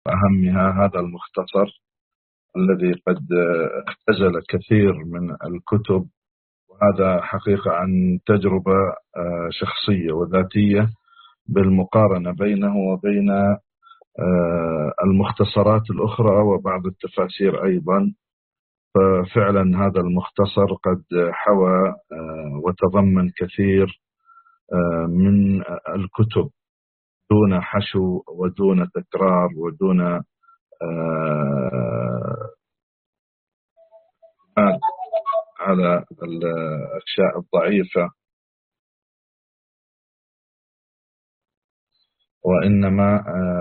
أهمها هذا المختصر الذي قد اختزل كثير من الكتب، وهذا حقيقة عن تجربة شخصية وذاتية بالمقارنة بينه وبين المختصرات الأخرى وبعض التفاسير أيضا. ففعلا هذا المختصر قد حوى وتضمن كثير من الكتب دون حشو ودون تكرار ودون على الأشياء الضعيفة، وإنما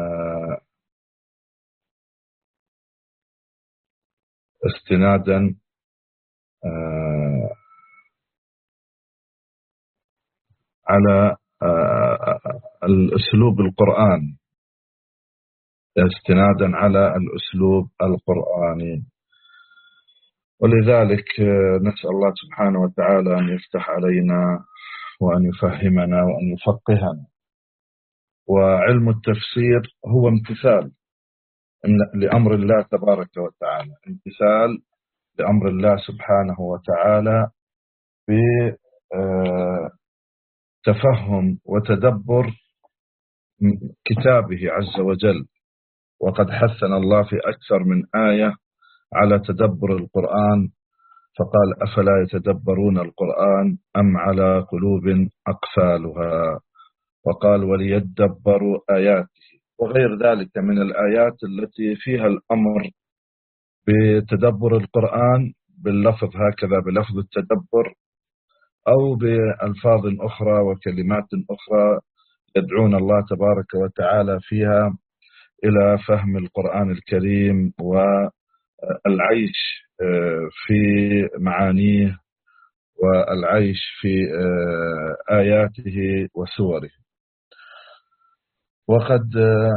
استنادا على الأسلوب القرآني، استنادا على الأسلوب القرآني. ولذلك نسأل الله سبحانه وتعالى أن يفتح علينا وأن يفهمنا وأن يفقهنا. وعلم التفسير هو امتثال لأمر الله تبارك وتعالى، امتثال لأمر الله سبحانه وتعالى بتفهم وتدبر كتابه عز وجل. وقد حثنا الله في أكثر من آية على تدبر القرآن، فقال: أفلا يتدبرون القرآن أم على قلوب أقفالها، وقال: وليدبروا آياته، وغير ذلك من الآيات التي فيها الأمر بتدبر القرآن باللفظ هكذا بلفظ التدبر، أو بألفاظ أخرى وكلمات أخرى يدعون الله تبارك وتعالى فيها إلى فهم القرآن الكريم والعيش في معانيه والعيش في آياته وسوره. وقد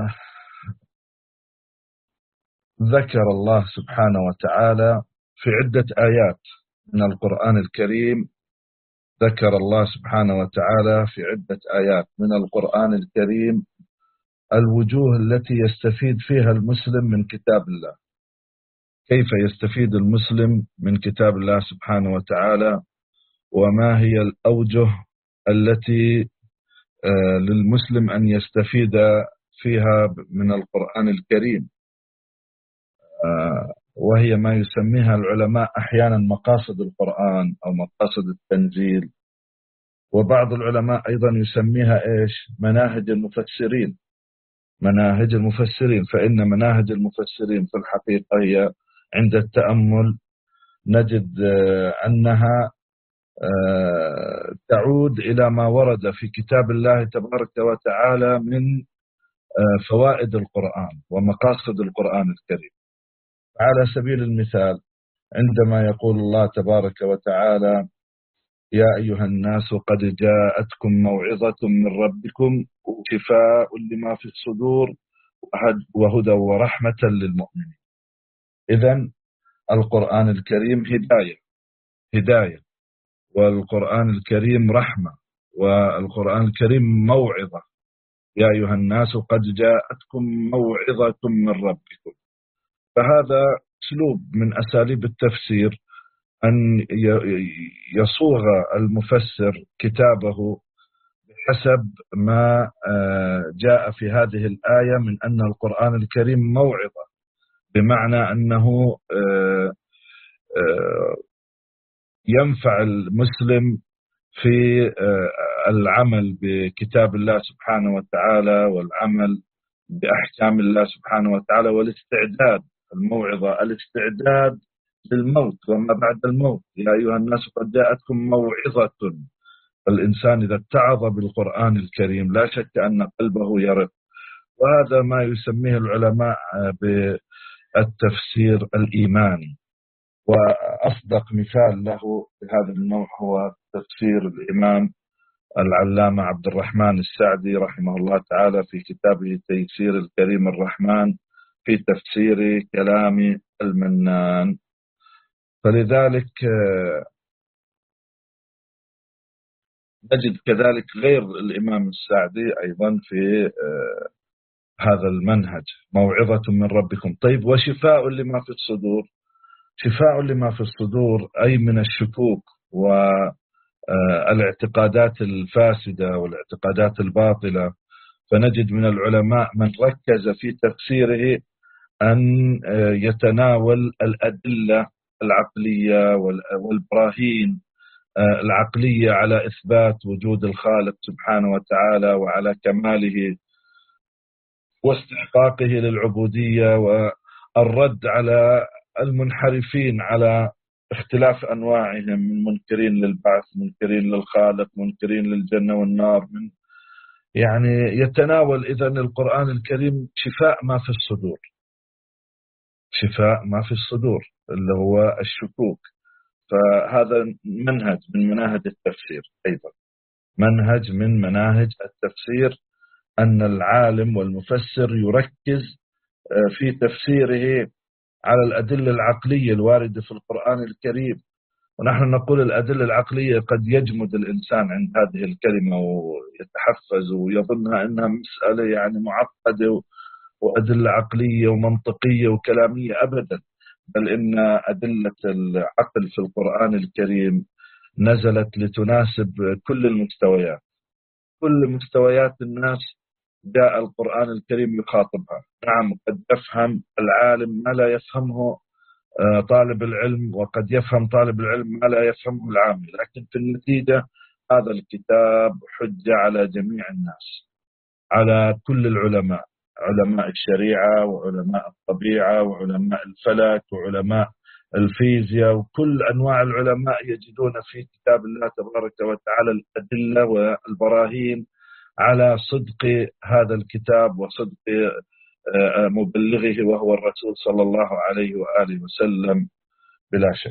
ذكر الله سبحانه وتعالى في عدة آيات من القرآن الكريم، ذكر الله سبحانه وتعالى في عدة آيات من القرآن الكريم الوجوه التي يستفيد فيها المسلم من كتاب الله، كيف يستفيد المسلم من كتاب الله سبحانه وتعالى، وما هي الأوجه التي للمسلم أن يستفيد فيها من القرآن الكريم، وهي ما يسميها العلماء أحيانا مقاصد القرآن أو مقاصد التنزيل، وبعض العلماء أيضا يسميها مناهج المفسرين. مناهج المفسرين، فإن مناهج المفسرين في الحقيقة هي عند التأمل نجد أنها تعود إلى ما ورد في كتاب الله تبارك وتعالى من فوائد القرآن ومقاصد القرآن الكريم. على سبيل المثال، عندما يقول الله تبارك وتعالى: يا أيها الناس قد جاءتكم موعظة من ربكم وشفاء لما في الصدور وهدى ورحمة للمؤمنين. إذن القرآن الكريم هداية، والقرآن الكريم رحمة، والقرآن الكريم موعظة. يا أيها الناس قد جاءتكم موعظة من ربكم. فهذا أسلوب من أساليب التفسير، أن يصوغ المفسر كتابه بحسب ما جاء في هذه الآية من أن القرآن الكريم موعظة، بمعنى أنه ينفع المسلم في العمل بكتاب الله سبحانه وتعالى والعمل بأحكام الله سبحانه وتعالى، والاستعداد، الموعظة الاستعداد للموت وما بعد الموت. يا أيها الناس قد جاءتكم موعظة. الإنسان إذا اتعظ بالقرآن الكريم لا شك أن قلبه يرق، وهذا ما يسميه العلماء بالتفسير الإيماني. وأصدق مثال له بهذا النوع هو تفسير الإمام العلامة عبد الرحمن السعدي رحمه الله تعالى في كتابه تيسير الكريم الرحمن في تفسير كلام المنان. فلذلك نجد كذلك غير الإمام السعدي أيضا في هذا المنهج، موعظة من ربكم. طيب، وشفاء لما في الصدور. شفاء لما في الصدور أي من الشكوك والاعتقادات الفاسدة والاعتقادات الباطلة. فنجد من العلماء من ركز في تفسيره أن يتناول الأدلة العقلية والبراهين العقلية على إثبات وجود الخالق سبحانه وتعالى وعلى كماله واستحقاقه للعبودية، والرد على المنحرفين على اختلاف أنواعهم من منكرين للبعث، منكرين للخالق، منكرين للجنة والنار. يعني يتناول إذن القرآن الكريم شفاء ما في الصدور، شفاء ما في الصدور اللي هو الشكوك. فهذا منهج من مناهج التفسير، أيضا منهج من مناهج التفسير، أن العالم والمفسر يركز في تفسيره على الأدلة العقلية الواردة في القرآن الكريم. ونحن نقول الأدلة العقلية قد يجمد الإنسان عند هذه الكلمة ويتحفز ويظنها أنها مسألة يعني معقدة وأدلة عقلية ومنطقية وكلامية، أبدا. بل إن أدلة العقل في القرآن الكريم نزلت لتناسب كل المستويات، كل مستويات الناس جاء القرآن الكريم يخاطبها. نعم، قد يفهم العالم ما لا يفهمه طالب العلم، وقد يفهم طالب العلم ما لا يفهمه العامي، لكن في النتيجة هذا الكتاب حجة على جميع الناس، على كل العلماء، علماء الشريعة وعلماء الطبيعة وعلماء الفلك وعلماء الفيزياء، وكل أنواع العلماء يجدون في كتاب الله تبارك وتعالى الأدلة والبراهين على صدق هذا الكتاب وصدق مبلغه وهو الرسول صلى الله عليه وآله وسلم بلا شك.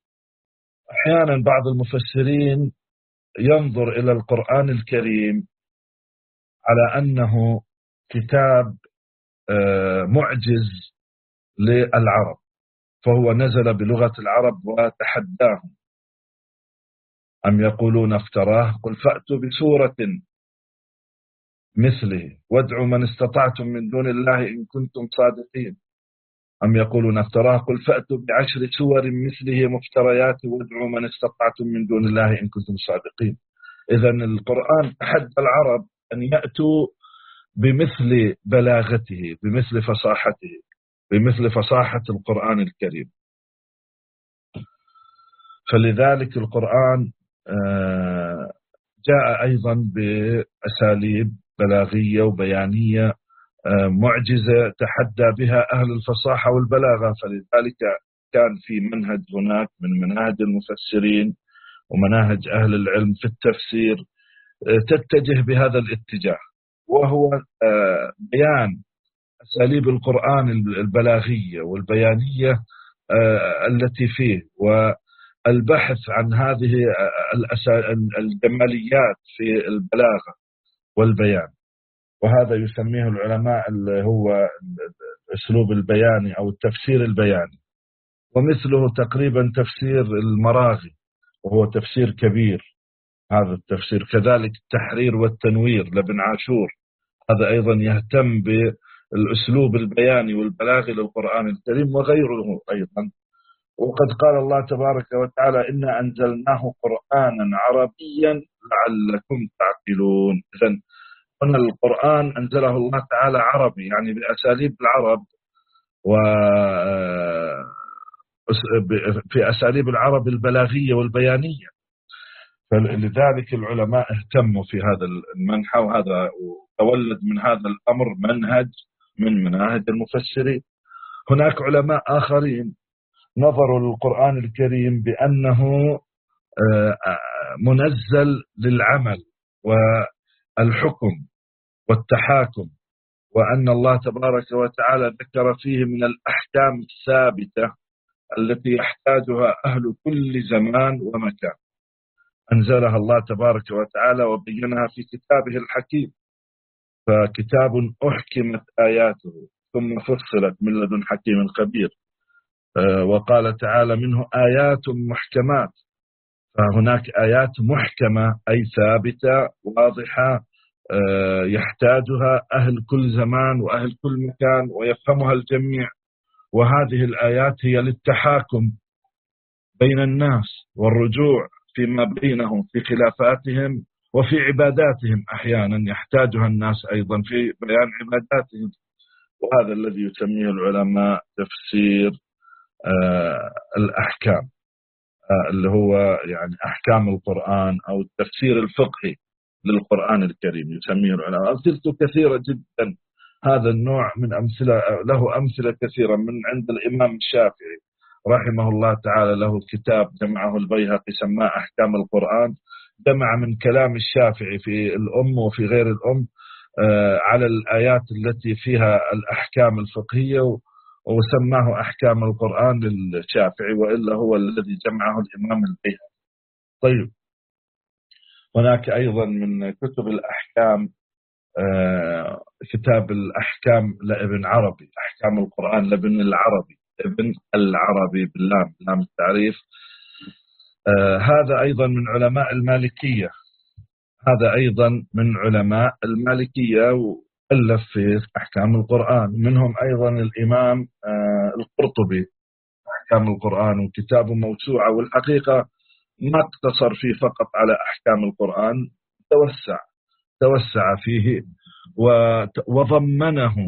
أحيانا بعض المفسرين ينظر إلى القرآن الكريم على أنه كتاب معجز للعرب، فهو نزل بلغة العرب وتحداهم. أم يقولون افتراه قل فأتوا بسورة مثله وادعوا من استطعتم من دون الله إن كنتم صادقين. أم يقولون افتراه قل فأتوا بعشر سور مثله مفتريات وادعوا من استطعتم من دون الله إن كنتم صادقين. إذن القرآن تحدى العرب أن يأتوا بمثل بلاغته، بمثل فصاحته، بمثل فصاحة القرآن الكريم. فلذلك القرآن جاء أيضا بأساليب بلاغية وبيانية معجزة تحدى بها أهل الفصاحة والبلاغة. فلذلك كان في منهج هناك من مناهج المفسرين ومناهج أهل العلم في التفسير تتجه بهذا الاتجاه، وهو بيان أساليب القرآن البلاغية والبيانية التي فيه، والبحث عن هذه الجماليات في البلاغة والبيان. وهذا يسميه العلماء اللي هو الأسلوب البياني أو التفسير البياني. ومثله تقريبا تفسير المراغي، وهو تفسير كبير. هذا التفسير كذلك التحرير والتنوير لابن عاشور، هذا أيضا يهتم بالأسلوب البياني والبلاغي للقرآن الكريم وغيره أيضا. وقد قال الله تبارك وتعالى إنا أنزلناه قرآنا عربيا لعلكم تعقلون. إذن هنا القرآن أنزله الله تعالى عربي، يعني بأساليب العرب في أساليب العرب البلاغية والبيانية. فلذلك العلماء اهتموا في هذا المنحى، وهذا تولد من هذا الأمر منهج من مناهج المفسرين. هناك علماء آخرين نظروا للقرآن الكريم بأنه منزل للعمل والحكم والتحاكم، وأن الله تبارك وتعالى ذكر فيه من الأحكام الثابتة التي يحتاجها أهل كل زمان ومكان، أنزلها الله تبارك وتعالى وبينها في كتابه الحكيم. فكتاب أحكمت آياته ثم فصلت من لدن حكيم خبير. وقال تعالى منه آيات محكمات، فهناك آيات محكمة أي ثابتة واضحة يحتاجها أهل كل زمان وأهل كل مكان ويفهمها الجميع. وهذه الآيات هي للتحاكم بين الناس والرجوع فيما بينهم في خلافاتهم وفي عباداتهم، أحيانا يحتاجها الناس أيضا في بيان عباداتهم. وهذا الذي يسميه العلماء تفسير الأحكام، اللي هو يعني أحكام القرآن أو التفسير الفقهي للقرآن الكريم يسميه العلماء. أمثلته كثيرة جدا. هذا النوع من أمثلة له أمثلة كثيرة من عند الإمام الشافعي رحمه الله تعالى. له كتاب جمعه البيهقي سماه أحكام القرآن، جمع من كلام الشافعي في الأم وفي غير الأم على الآيات التي فيها الأحكام الفقهية، وسماه أحكام القرآن للشافعي، وإلا هو الذي جمعه الإمام البيهقي. طيب، هناك أيضا من كتب الأحكام كتاب الأحكام لابن عربي، أحكام القرآن لابن العربي، ابن العربي باللام، لام التعريف. هذا أيضا من علماء المالكية، هذا أيضا من علماء المالكية، وألف في أحكام القرآن. منهم أيضا الإمام القرطبي أحكام القرآن، وكتابه موسوعة. والحقيقة ما اقتصر فيه فقط على أحكام القرآن، توسع فيه وضمنه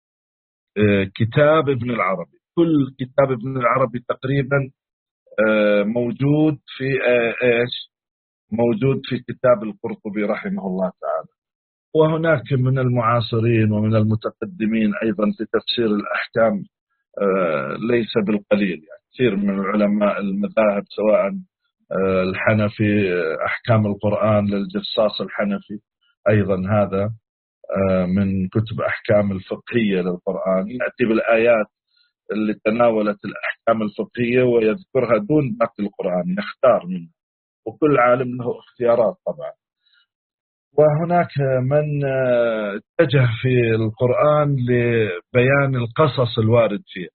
كتاب ابن العربي. كل كتاب ابن العربي تقريبا موجود في إيش؟ موجود في كتاب القرطبي رحمه الله تعالى. وهناك من المعاصرين ومن المتقدمين أيضا في تفسير الأحكام ليس بالقليل. يعني كثير من علماء المذاهب، سواء الحنفي أحكام القرآن للجصاص الحنفي، أيضا هذا من كتب أحكام الفقهية للقرآن، يأتي بالآيات اللي تناولت الأحكام الفقهية ويذكرها دون باقي القرآن، يختار منه، وكل عالم له اختيارات طبعا. وهناك من اتجه في القرآن لبيان القصص الوارد فيه،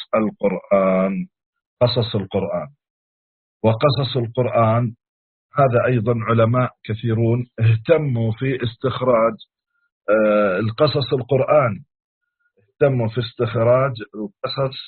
قصص القرآن وقصص القرآن. هذا أيضا علماء كثيرون اهتموا في استخراج القصص القرآن، اهتموا في استخراج القصص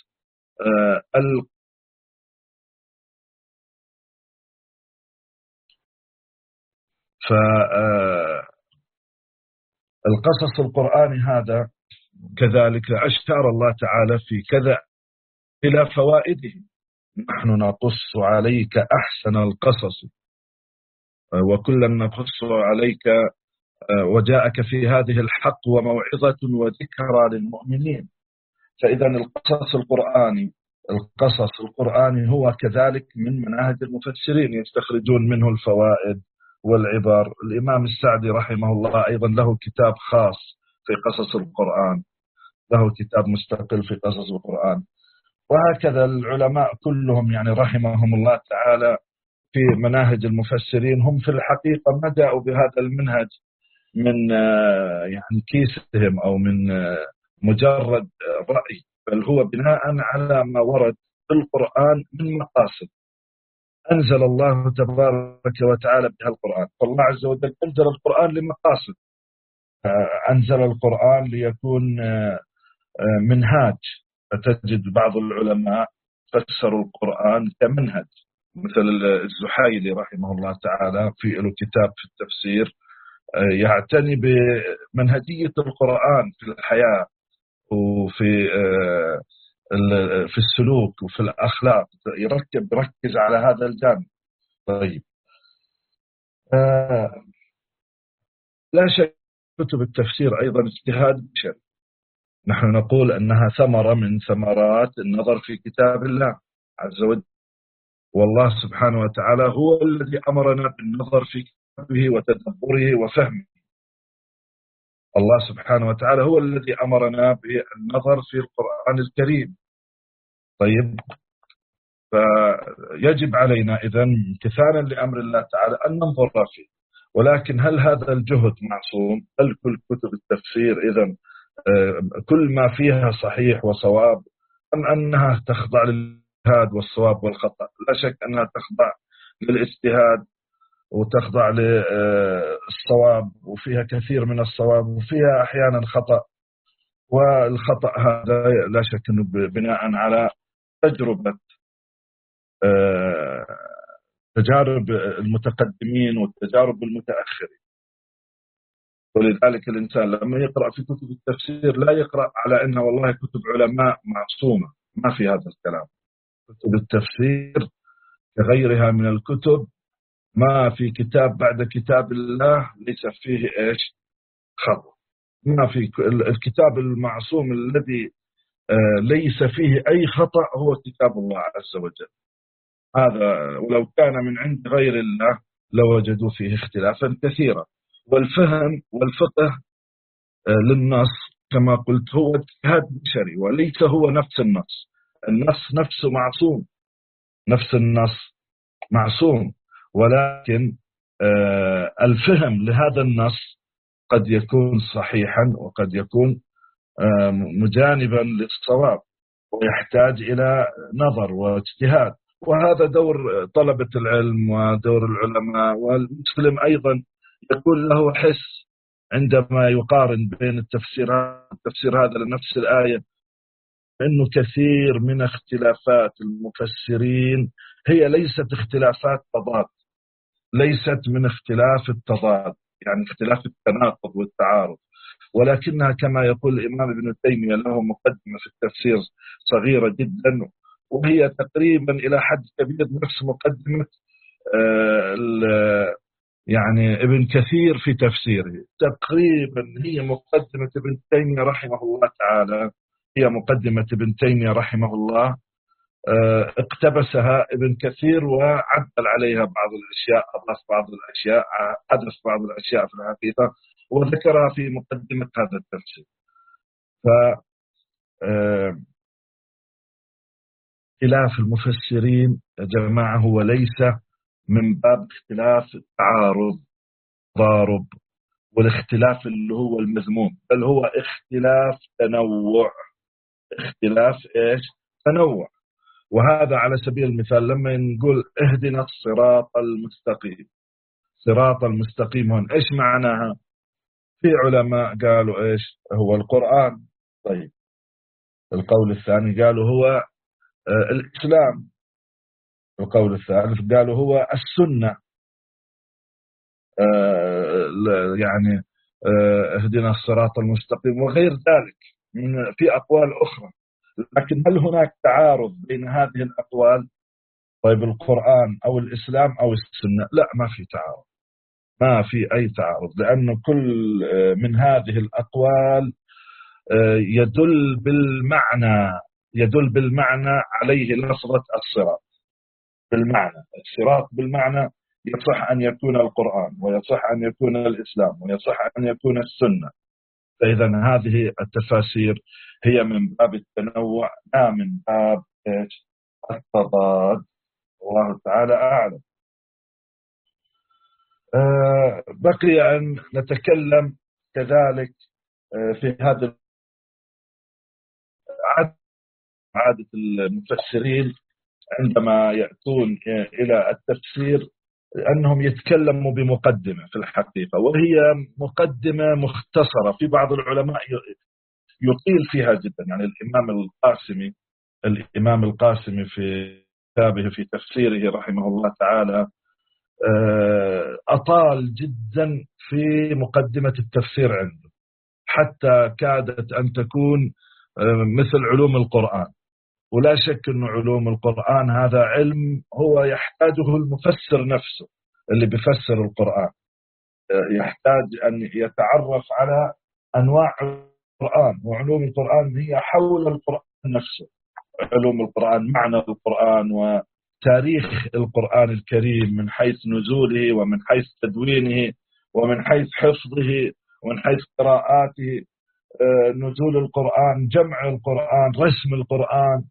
فالقصص القرآني هذا كذلك أشار الله تعالى في كذا إلى فوائده. نحن نقص عليك أحسن القصص وكلا نقص عليك وجاءك في هذه الحق وموعظة وذكرى للمؤمنين. فإذا القصص القرآني هو كذلك من مناهج المفسرين، يستخرجون منه الفوائد والعبر. الإمام السعدي رحمه الله أيضا له كتاب خاص في قصص القرآن، له كتاب مستقل في قصص القرآن. وهكذا العلماء كلهم يعني رحمهم الله تعالى في مناهج المفسرين هم في الحقيقة ما جاءوا بهذا المنهج من يعني كيسهم أو من مجرد رأي، بل هو بناء على ما ورد في القرآن من مقاصد أنزل الله تبارك وتعالى بها القرآن. فالله عز وجل أنزل القرآن لمقاصد، أنزل القرآن ليكون منهاج. فتجد بعض العلماء فسروا القرآن كمنهج، مثل الزحيلي رحمه الله تعالى في له كتاب في التفسير يعتني بمنهجية القرآن في الحياة وفي في السلوك وفي الأخلاق، يركز على هذا الجانب. طيب، لا شك كتب التفسير أيضا اجتهاد بشري. نحن نقول أنها ثمرة من ثمرات النظر في كتاب الله عز وجل، والله سبحانه وتعالى هو الذي أمرنا بالنظر في كتابه وتدبره وفهمه. الله سبحانه وتعالى هو الذي أمرنا بالنظر في القرآن الكريم. طيب، فيجب علينا إذن امتثالا لأمر الله تعالى أن ننظر فيه. ولكن هل هذا الجهد معصوم؟ هل كل كتب التفسير إذن كل ما فيها صحيح وصواب، أم أنها تخضع للاجتهاد والصواب والخطأ؟ لا شك أنها تخضع للاجتهاد وتخضع للصواب، وفيها كثير من الصواب وفيها أحيانا خطأ. والخطأ هذا لا شك أنه بناء على تجربة آه، تجارب المتقدمين والتجارب المتأخرين. ولذلك الإنسان لما يقرأ في كتب التفسير لا يقرأ على أنها والله كتب علماء معصومة، ما في هذا الكلام. كتب التفسير كغيرها من الكتب، ما في كتاب بعد كتاب الله ليس فيه إيش خطأ. ما في الكتاب المعصوم الذي ليس فيه أي خطأ هو كتاب الله عز وجل. هذا ولو كان من عند غير الله لوجدوا فيه اختلافا كثيرا. والفهم والفقه للنص كما قلت هو اجتهاد بشري، وليس هو نفس النص. النص نفسه معصوم، نفس النص معصوم، ولكن الفهم لهذا النص قد يكون صحيحا وقد يكون مجانبا للصواب، ويحتاج إلى نظر واجتهاد. وهذا دور طلبة العلم ودور العلماء، والمسلم أيضا يكون له حس عندما يقارن بين التفسير هذا لنفس الآية، أنه كثير من اختلافات المفسرين هي ليست اختلافات تضاد، ليست من اختلاف التضاد يعني اختلاف التناقض والتعارض، ولكنها كما يقول الإمام ابن تيمية له مقدمة في التفسير صغيرة جدا، وهي تقريبا إلى حد كبير نفس مقدمة يعني ابن كثير في تفسيره. تقريبا هي مقدمة ابن تيمية رحمه الله تعالى، هي مقدمة ابن تيمية رحمه الله، اقتبسها ابن كثير وعدل عليها بعض الأشياء، أضاف بعض الأشياء، حدث بعض الأشياء في الحقيقة وذكرها في مقدمة هذا التفسير. ف اختلاف المفسرين يا جماعة هو ليس من باب اختلاف التعارض ضارب والاختلاف اللي هو المذموم، بل هو اختلاف تنوع. اختلاف ايش؟ تنوع. وهذا على سبيل المثال لما نقول اهدنا الصراط المستقيم، صراط المستقيم هون ايش معناها؟ في علماء قالوا ايش هو القرآن. طيب القول الثاني قالوا هو الإسلام. القول الثالث قالوا هو السنة. يعني اهدنا الصراط المستقيم وغير ذلك في أقوال أخرى. لكن هل هناك تعارض بين هذه الأقوال؟ طيب القرآن أو الإسلام أو السنة؟ لا، ما في تعارض، ما في أي تعارض، لأن كل من هذه الأقوال يدل بالمعنى عليه لفظة الصراط. بالمعنى الصراط بالمعنى يصح أن يكون القرآن، ويصح أن يكون الإسلام، ويصح أن يكون السنة. فإذا هذه التفاسير هي من باب التنوع لا من باب التضاد. الله تعالى أعلم. بقي أن نتكلم كذلك في هذا عادة المفسرين عندما يأتون إلى التفسير أنهم يتكلموا بمقدمة في الحقيقة، وهي مقدمة مختصرة. في بعض العلماء يطيل فيها جدا، يعني الإمام القاسمي في كتابه في تفسيره رحمه الله تعالى أطال جدا في مقدمة التفسير عنده، حتى كادت أن تكون مثل علوم القرآن. ولا شك أن علوم القرآن هذا علم هو يحتاجه المفسر نفسه اللي بيفسر القرآن، يحتاج أن يتعرف على أنواع القرآن، وعلوم القرآن هي حول القرآن نفسه. علوم القرآن، معنى القرآن، وتاريخ القرآن الكريم من حيث نزوله ومن حيث تدوينه ومن حيث حفظه ومن حيث قراءاته، نزول القرآن، جمع القرآن، رسم القرآن،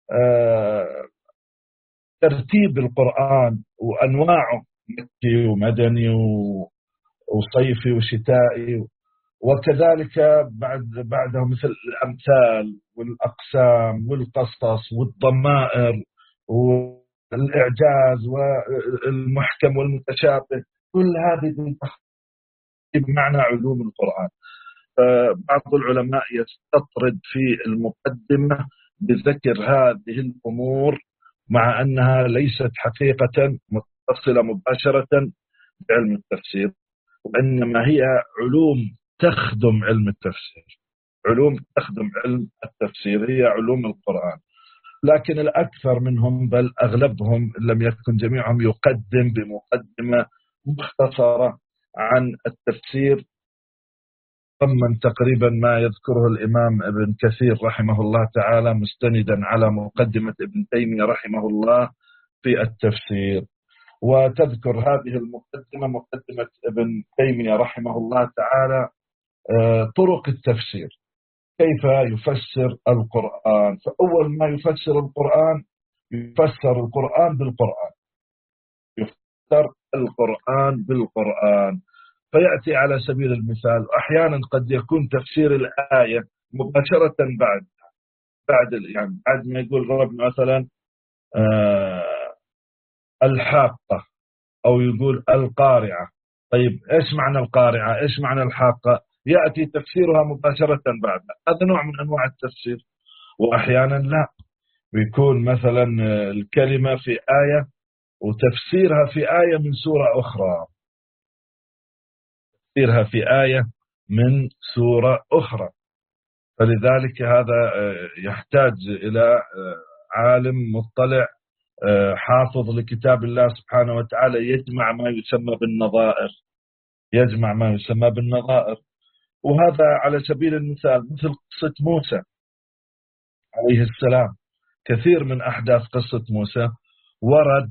ترتيب القرآن وأنواعه، مكي ومدني وصيفي وشتائي، وكذلك بعده مثل الأمثال والأقسام والقصص والضمائر الإعجاز والمحكم والمتشابه، كل هذه بمعنى علوم القرآن. بعض العلماء يستطرد في المقدمة بذكر هذه الأمور مع أنها ليست حقيقة متصلة مباشرة بعلم التفسير، وإنما هي علوم تخدم علم التفسير، علوم تخدم علم التفسير، هي علوم القرآن. لكن الأكثر منهم بل أغلبهم إن لم يكن جميعهم يقدم بمقدمة مختصرة عن التفسير ضمن تقريبا ما يذكره الإمام ابن كثير رحمه الله تعالى مستندا على مقدمة ابن تيمية رحمه الله في التفسير. وتذكر هذه المقدمة، مقدمة ابن تيمية رحمه الله تعالى، طرق التفسير، كيف يفسر القرآن. فأول ما يفسر القرآن، يفسر القرآن بالقرآن، يفسر القرآن بالقرآن. فيأتي على سبيل المثال أحيانا قد يكون تفسير الآية مباشرة بعد ما يقول ربنا مثلا الحاقة، أو يقول القارعة. طيب إيش معنى القارعة؟ إيش معنى الحاقة؟ يأتي تفسيرها مباشرة بعدها. هذا نوع من أنواع التفسير. وأحيانا لا، بيكون مثلا الكلمة في آية وتفسيرها في آية من سورة أخرى، تفسيرها في آية من سورة أخرى. فلذلك هذا يحتاج إلى عالم مطلع حافظ لكتاب الله سبحانه وتعالى، يجمع ما يسمى بالنظائر، يجمع ما يسمى بالنظائر. وهذا على سبيل المثال مثل قصة موسى عليه السلام. كثير من أحداث قصة موسى ورد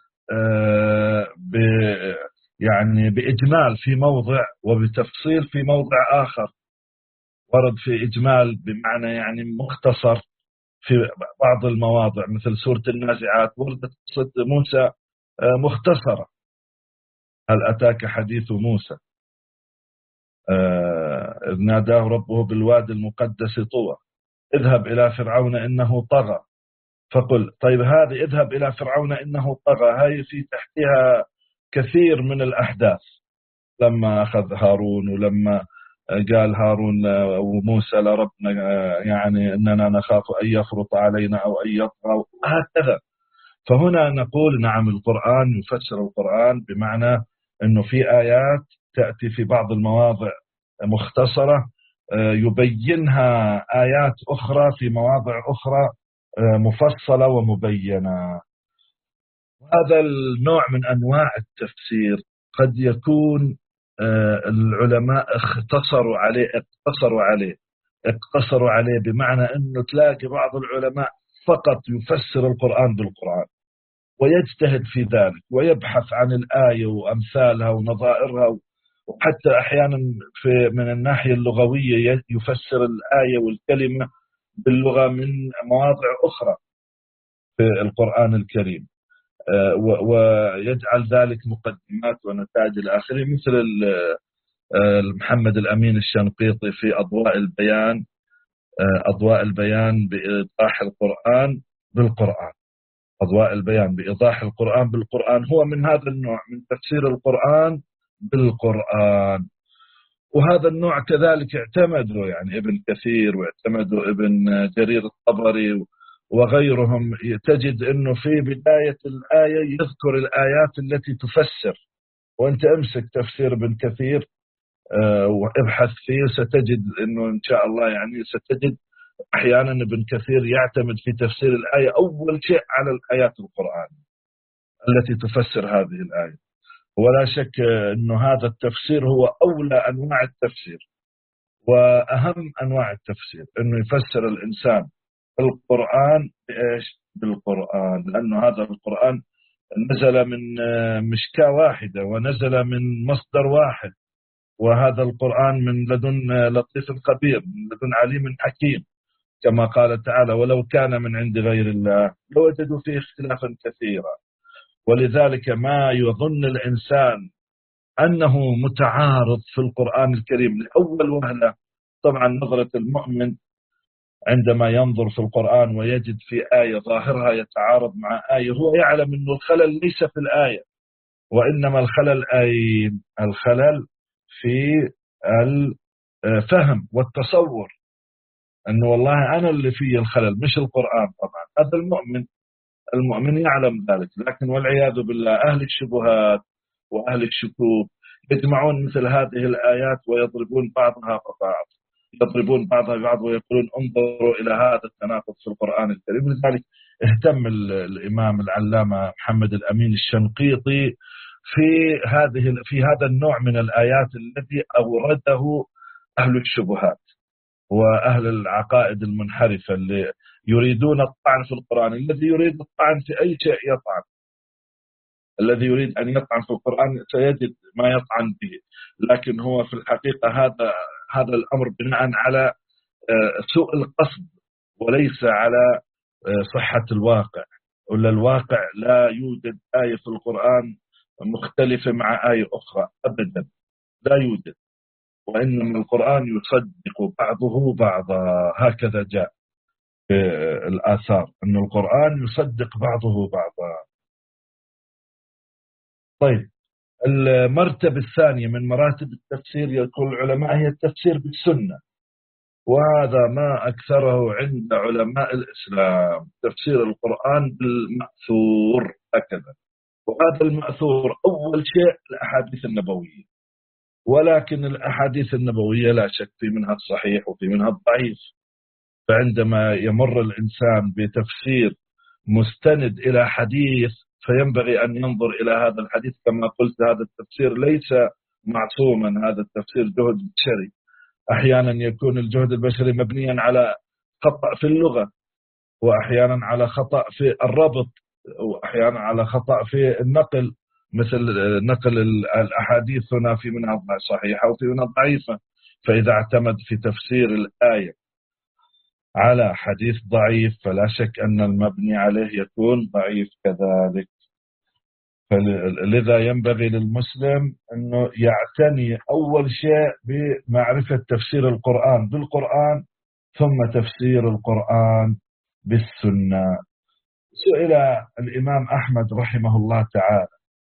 يعني بإجمال في موضع وبتفصيل في موضع آخر. ورد في إجمال بمعنى يعني مختصر في بعض المواضع، مثل سورة النازعات وردت قصة موسى مختصرة. هل أتاك حديث موسى إذ ناداه ربه بالوادي المقدس طوى اذهب إلى فرعون إنه طغى فقل. طيب هذه اذهب إلى فرعون إنه طغى هاي في تحتها كثير من الأحداث، لما أخذ هارون، ولما قال هارون وموسى لربنا يعني إننا نخاف أن يفرط علينا أو أن يطغى، هكذا. فهنا نقول نعم، القرآن يفسر القرآن بمعنى أنه في آيات تأتي في بعض المواضع مختصرة يبينها آيات أخرى في مواضع أخرى مفصلة ومبينة. هذا النوع من أنواع التفسير قد يكون العلماء اقتصروا عليه بمعنى أنه تلاقي بعض العلماء فقط يفسر القرآن بالقرآن ويجتهد في ذلك ويبحث عن الآية وأمثالها ونظائرها، وحتى أحيانا من الناحية اللغوية يفسر الآية والكلمة باللغة من مواضع أخرى في القرآن الكريم، ويجعل ذلك مقدمات ونتائج الآخرة، مثل محمد الأمين الشنقيطي في أضواء البيان بإيضاح القرآن بالقرآن. أضواء البيان بإيضاح القرآن بالقرآن هو من هذا النوع من تفسير القرآن بالقرآن. وهذا النوع كذلك اعتمدوا يعني ابن كثير واعتمدوا ابن جرير الطبري وغيرهم. تجد أنه في بداية الآية يذكر الآيات التي تفسر، وأنت أمسك تفسير ابن كثير وابحث فيه ستجد أنه إن شاء الله يعني ستجد أحيانا ابن كثير يعتمد في تفسير الآية أول شيء على الآيات القرآن التي تفسر هذه الآية. ولا شك أنه هذا التفسير هو أولى أنواع التفسير وأهم أنواع التفسير، أنه يفسر الإنسان القرآن بإيش؟ بالقرآن، لأنه هذا القرآن نزل من مشكاة واحدة ونزل من مصدر واحد، وهذا القرآن من لدن لطيف خبير، من لدن عليم حكيم، كما قال تعالى ولو كان من عند غير الله لوجدوا فيه اختلافا كثيرا. ولذلك ما يظن الإنسان أنه متعارض في القرآن الكريم لأول وهلة، طبعا نظرة المؤمن عندما ينظر في القرآن ويجد في آية ظاهرها يتعارض مع آية، هو يعلم أن الخلل ليس في الآية، وإنما الخلل أين؟ الخلل في الفهم والتصور، أنه والله أنا اللي فيه الخلل مش القرآن. طبعا هذا المؤمن يعلم ذلك، لكن والعياذ بالله أهل الشبهات وأهل الشكوك يجمعون مثل هذه الآيات ويضربون بعضها ببعض، يضربون بعضها ببعض ويقولون انظروا إلى هذا التناقض في القرآن الكريم. لذلك اهتم الإمام العلامة محمد الأمين الشنقيطي في هذا النوع من الآيات التي أورده أهل الشبهات وأهل العقائد المنحرفة اللي يريدون الطعن في القرآن. الذي يريد الطعن في أي شيء يطعن، الذي يريد أن يطعن في القرآن سيجد ما يطعن به، لكن هو في الحقيقة هذا الأمر بناء على سوء القصد وليس على صحة الواقع. ولا الواقع لا يوجد آية في القرآن مختلفة مع آية أخرى أبدا، لا يوجد، وإنما القرآن يصدق بعضه بعضا، هكذا جاء في الآثار أن القرآن يصدق بعضه بعضا. طيب، المرتبة الثانية من مراتب التفسير يقول العلماء هي التفسير بالسنة، وهذا ما أكثره عند علماء الإسلام، تفسير القرآن بالمأثور هكذا. وهذا المأثور أول شيء الأحاديث النبوية، ولكن الأحاديث النبوية لا شك في منها الصحيح وفي منها الضعيف. فعندما يمر الإنسان بتفسير مستند إلى حديث فينبغي أن ينظر إلى هذا الحديث. كما قلت هذا التفسير ليس معصوما، هذا التفسير جهد بشري، أحيانا يكون الجهد البشري مبنيا على خطأ في اللغة، وأحيانا على خطأ في الربط، وأحيانا على خطأ في النقل، مثل نقل الأحاديث هنا في منها صحيحة وفي منها ضعيفة. فإذا اعتمد في تفسير الآية على حديث ضعيف فلا شك أن المبني عليه يكون ضعيف كذلك. فلذا ينبغي للمسلم أنه يعتني أول شيء بمعرفة تفسير القرآن بالقرآن، ثم تفسير القرآن بالسنة. سئل الإمام أحمد رحمه الله تعالى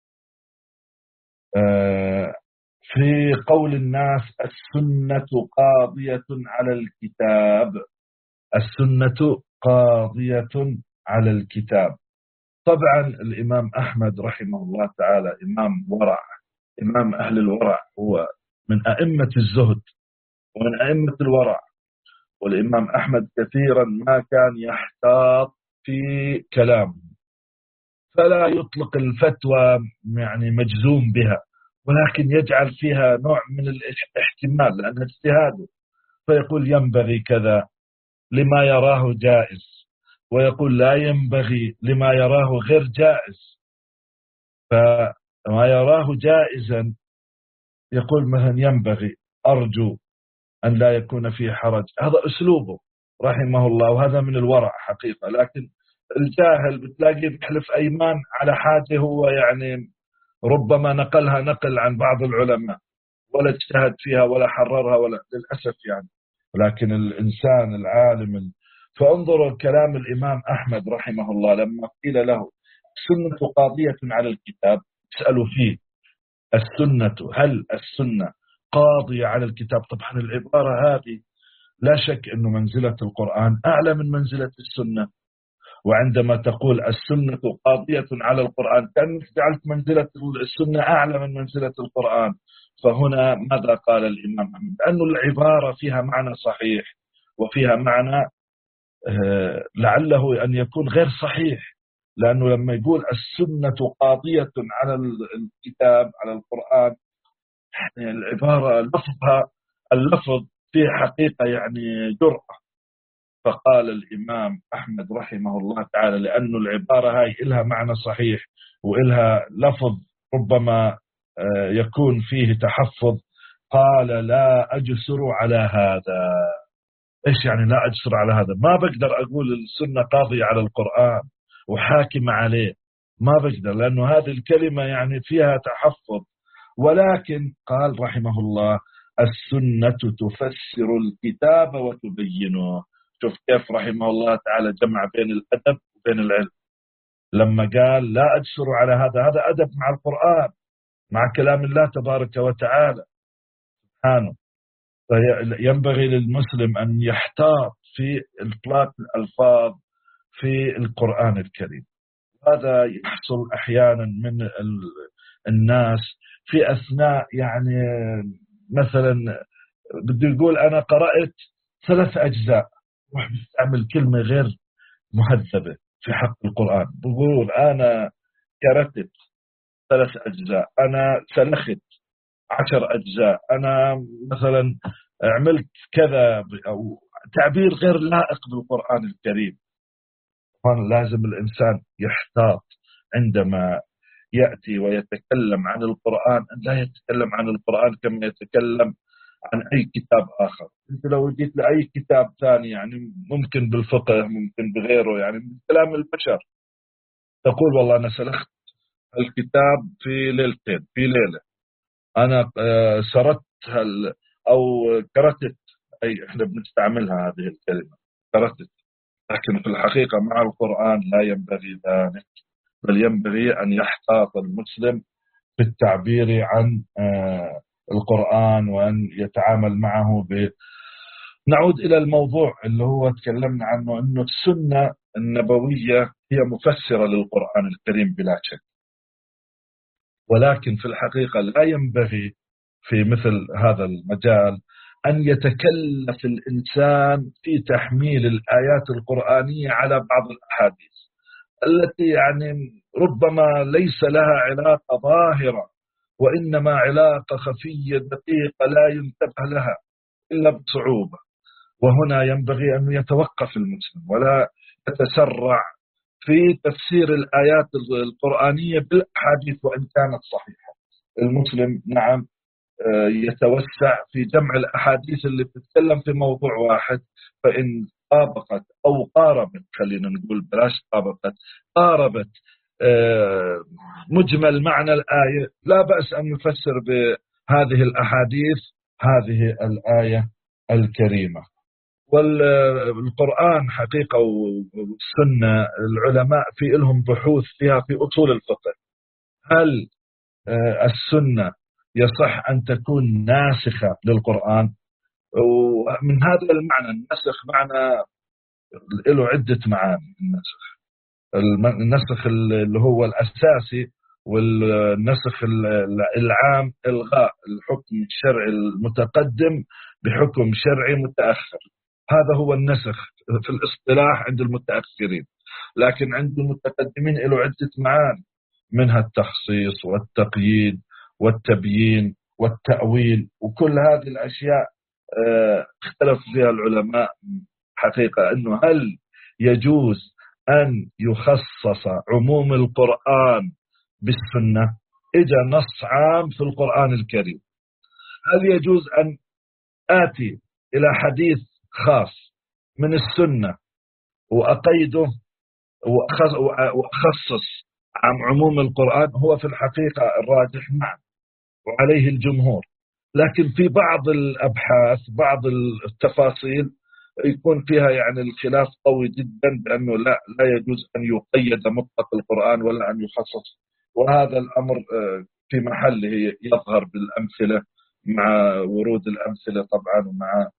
في قول الناس السنة قاضية على الكتاب، السنة قاضية على الكتاب. طبعا الإمام أحمد رحمه الله تعالى إمام ورع، إمام أهل الورع، هو من أئمة الزهد ومن أئمة الورع. والإمام أحمد كثيرا ما كان يحتاط في كلامه، فلا يطلق الفتوى يعني مجزوم بها، ولكن يجعل فيها نوع من الاحتمال لأنها اجتهاده، فيقول ينبغي كذا لما يراه جائز، ويقول لا ينبغي لما يراه غير جائز. فما يراه جائزا يقول مثلا ينبغي، أرجو أن لا يكون فيه حرج. هذا أسلوبه رحمه الله، وهذا من الورع حقيقة. لكن الجاهل بتلاقيه بيحلف أيمان على حاجة هو يعني ربما نقلها نقل عن بعض العلماء ولا اجتهد فيها ولا حررها ولا، للأسف يعني. لكن الإنسان العالم، فانظروا كلام الإمام أحمد رحمه الله لما قيل له السنة قاضية على الكتاب، اسألوا فيه السنة، هل السنة قاضية على الكتاب؟ طبعا العبارة هذه لا شك أنه منزلة القرآن أعلى من منزلة السنة. وعندما تقول السنة قاضية على القرآن كأنك جعلت منزلة السنة أعلى من منزلة القرآن. فهنا ماذا قال الإمام أحمد؟ أن العبارة فيها معنى صحيح وفيها معنى لعله أن يكون غير صحيح، لأنه لما يقول السنة قاضية على الكتاب على القرآن، يعني العبارة اللفظ فيه حقيقة يعني جرأة. فقال الإمام أحمد رحمه الله تعالى لأن العبارة هاي إلها معنى صحيح وإلها لفظ ربما يكون فيه تحفظ، قال لا أجسر على هذا. إيش يعني لا أجسر على هذا؟ ما بقدر أقول السنة قاضية على القرآن وحاكم عليه، ما بقدر، لأنه هذه الكلمة يعني فيها تحفظ. ولكن قال رحمه الله السنة تفسر الكتاب وتبينه. شوف كيف رحمه الله تعالى جمع بين الأدب وبين العلم، لما قال لا أجسر على هذا أدب مع القرآن، مع كلام الله تبارك وتعالى سبحانه. فينبغي للمسلم أن يحتاط في إطلاق الألفاظ في القرآن الكريم. هذا يحصل أحيانا من الناس في أثناء يعني مثلا بده يقول أنا قرأت 3 أجزاء، راح بيستعمل كلمة غير مهذبة في حق القرآن، بقول أنا كرتت 3 أجزاء، أنا سلخت 10 أجزاء، أنا مثلا عملت كذا، أو تعبير غير لائق بالقرآن الكريم. لازم الإنسان يحتاط عندما يأتي ويتكلم عن القرآن، أن لا يتكلم عن القرآن كما يتكلم عن أي كتاب آخر. أنت لو جيت لأي كتاب ثاني يعني ممكن بالفقه ممكن بغيره يعني من كلام البشر، تقول والله أنا سلخت الكتاب في ليلتين، في ليلة أنا سردت أو كرتت، أي إحنا بنستعملها هذه الكلمة كرتت. لكن في الحقيقة مع القرآن لا ينبغي ذلك، بل ينبغي أن يحتاط المسلم في التعبير عن القرآن وأن يتعامل معه نعود إلى الموضوع اللي هو تكلمنا عنه، أنه السنة النبوية هي مفسرة للقرآن الكريم بلا شك، ولكن في الحقيقة لا ينبغي في مثل هذا المجال أن يتكلف الإنسان في تحميل الآيات القرآنية على بعض الأحاديث التي يعني ربما ليس لها علاقة ظاهرة، وإنما علاقة خفية دقيقة لا ينتبه لها إلا بصعوبة. وهنا ينبغي أن يتوقف المسلم ولا يتسرع في تفسير الآيات القرآنية بالأحاديث وإن كانت صحيحة. المسلم نعم يتوسع في جمع الأحاديث اللي بتتكلم في موضوع واحد، فإن طابقت أو قاربت، خلينا نقول بلاش طابقت، قاربت مجمل معنى الآية، لا بأس أن نفسر بهذه الأحاديث هذه الآية الكريمة. والقرآن حقيقة والسنة العلماء في لهم بحوث فيها في أصول الفقه. هل السنة يصح أن تكون ناسخة للقرآن؟ ومن هذا المعنى النسخ معنى له عدة معاني. النسخ اللي هو الأساسي، والنسخ العام إلغاء الحكم الشرعي المتقدم بحكم شرعي متأخر، هذا هو النسخ في الاصطلاح عند المتأخرين. لكن عند المتقدمين له عدة معاني، منها التخصيص والتقييد والتبيين والتأويل، وكل هذه الأشياء اختلف فيها العلماء حقيقة، أنه هل يجوز أن يخصص عموم القرآن بالسنة؟ إجا نص عام في القرآن الكريم، هل يجوز أن آتي إلى حديث خاص من السنة وأقيده وأخصص عن عموم القرآن؟ هو في الحقيقة الراجح نعم، وعليه الجمهور. لكن في بعض الأبحاث بعض التفاصيل يكون فيها يعني الخلاف قوي جدا، بأنه لا يجوز أن يقيد مطلق القرآن ولا أن يخصص. وهذا الأمر في محله يظهر بالأمثلة مع ورود الأمثلة طبعا، ومع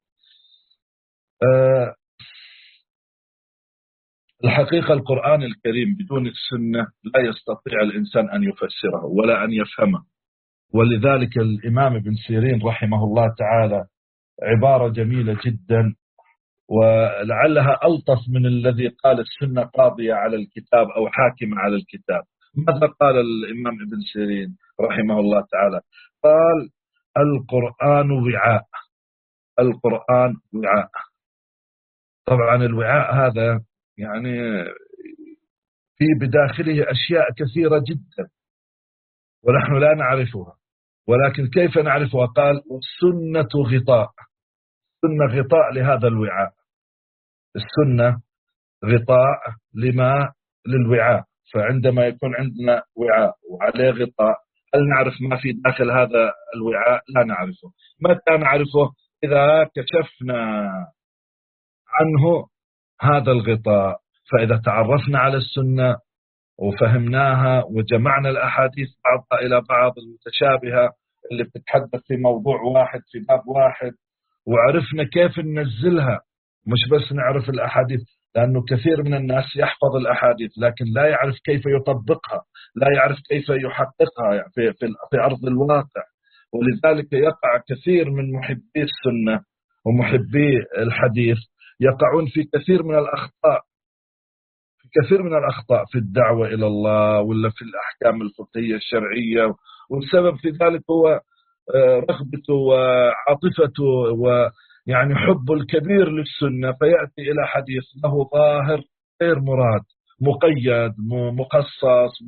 الحقيقة القرآن الكريم بدون السنة لا يستطيع الإنسان أن يفسره ولا أن يفهمه. ولذلك الإمام ابن سيرين رحمه الله تعالى عبارة جميلة جدا، ولعلها ألطف من الذي قال السنة قاضية على الكتاب أو حاكمة على الكتاب. ماذا قال الإمام ابن سيرين رحمه الله تعالى؟ قال القرآن وعاء. القرآن وعاء. طبعا الوعاء هذا يعني في بداخله أشياء كثيرة جدا ونحن لا نعرفها، ولكن كيف نعرفها؟ قال السنة غطاء. السنة غطاء لهذا الوعاء. السنة غطاء للوعاء. فعندما يكون عندنا وعاء وعليه غطاء، هل نعرف ما في داخل هذا الوعاء؟ لا نعرفه. متى نعرفه؟ إذا كشفنا عنه هذا الغطاء. فإذا تعرفنا على السنة وفهمناها وجمعنا الأحاديث بعضها إلى بعض المتشابهة اللي بتتحدث في موضوع واحد في باب واحد، وعرفنا كيف ننزلها، مش بس نعرف الأحاديث، لأنه كثير من الناس يحفظ الأحاديث لكن لا يعرف كيف يطبقها، لا يعرف كيف يحققها يعني في أرض الواقع. ولذلك يقع كثير من محبي السنة ومحبي الحديث يقعون في كثير من الأخطاء، كثير من الأخطاء في الدعوة إلى الله ولا في الأحكام الفقهية الشرعية. والسبب في ذلك هو رغبته وعاطفته ويعني حبه الكبير للسنة، فيأتي إلى حديث له ظاهر غير مراد، مقيد، مخصص،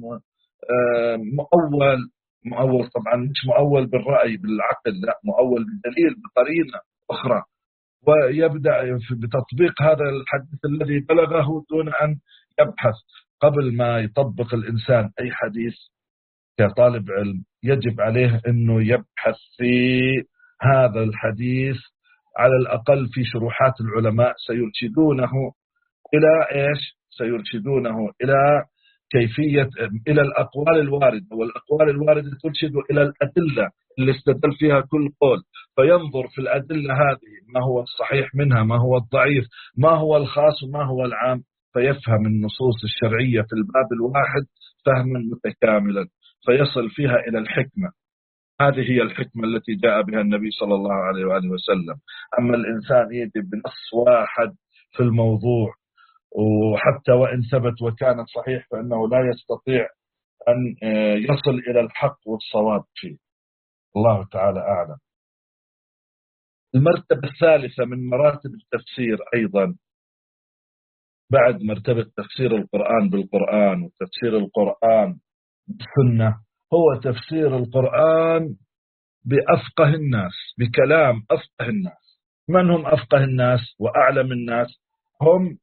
مؤول. مؤول طبعا مش مؤول بالرأي بالعقل، لا، مؤول بدليل بقرينة أخرى، ويبدأ بتطبيق هذا الحديث الذي بلغه دون أن يبحث. قبل ما يطبق الإنسان أي حديث كطالب علم يجب عليه أنه يبحث في هذا الحديث على الأقل في شروحات العلماء، سيرشدونه إلى إيش؟ سيرشدونه إلى كيفية، إلى الأقوال الواردة، والأقوال الواردة ترشد إلى الأدلة اللي استدل فيها كل قول، فينظر في الأدلة هذه ما هو الصحيح منها، ما هو الضعيف، ما هو الخاص وما هو العام، فيفهم النصوص الشرعية في الباب الواحد فهما متكاملا، فيصل فيها إلى الحكمة. هذه هي الحكمة التي جاء بها النبي صلى الله عليه وآله وسلم. أما الإنسان يأتي بنص واحد في الموضوع، وحتى وإن ثبت وكان صحيح فإنه لا يستطيع أن يصل إلى الحق والصواب فيه. الله تعالى أعلم. المرتبة الثالثة من مراتب التفسير أيضا بعد مرتبة تفسير القرآن بالقرآن وتفسير القرآن بالسنة، هو تفسير القرآن بأفقه الناس، بكلام أفقه الناس. من هم أفقه الناس وأعلم الناس؟ هم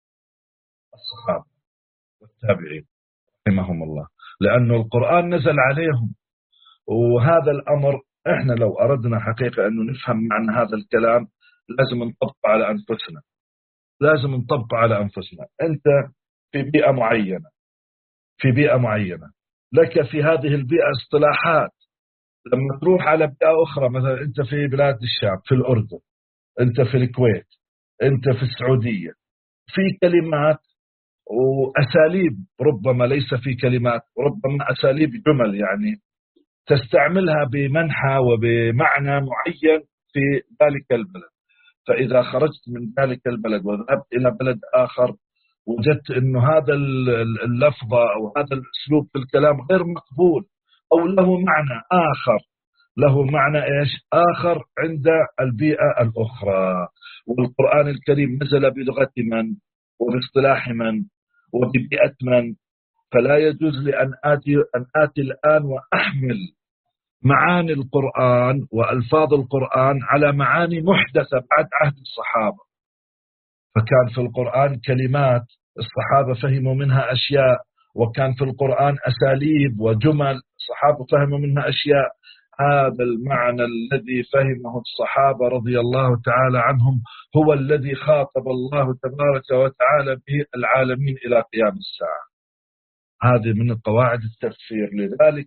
الصحابة والتابعين رحمهم الله، لأنه القرآن نزل عليهم. وهذا الأمر إحنا لو أردنا حقيقة أنه نفهم معنى هذا الكلام لازم نطبق على أنفسنا، لازم نطبق على أنفسنا. أنت في بيئة معينة، في بيئة معينة لك في هذه البيئة اصطلاحات، لما تروح على بيئة أخرى، مثلا أنت في بلاد الشام، في الأردن، أنت في الكويت، أنت في السعودية، في كلمات وأساليب، ربما ليس في كلمات، ربما أساليب جمل يعني تستعملها بمنحى وبمعنى معين في ذلك البلد. فإذا خرجت من ذلك البلد وذهبت إلى بلد آخر وجدت أنه هذا اللفظة أو هذا الأسلوب في الكلام غير مقبول، أو له معنى آخر، له معنى إيش آخر عند البيئة الأخرى. والقرآن الكريم نزل بلغة من وباصطلاح من وببيئة من، فلا يجوز لي أن آتي الآن وأحمل معاني القرآن وألفاظ القرآن على معاني محدثة بعد عهد الصحابة. فكان في القرآن كلمات الصحابة فهموا منها أشياء، وكان في القرآن أساليب وجمل الصحابة فهموا منها أشياء. هذا المعنى الذي فهمه الصحابة رضي الله تعالى عنهم هو الذي خاطب الله تبارك وتعالى به العالمين إلى قيام الساعة. هذه من قواعد التفسير. لذلك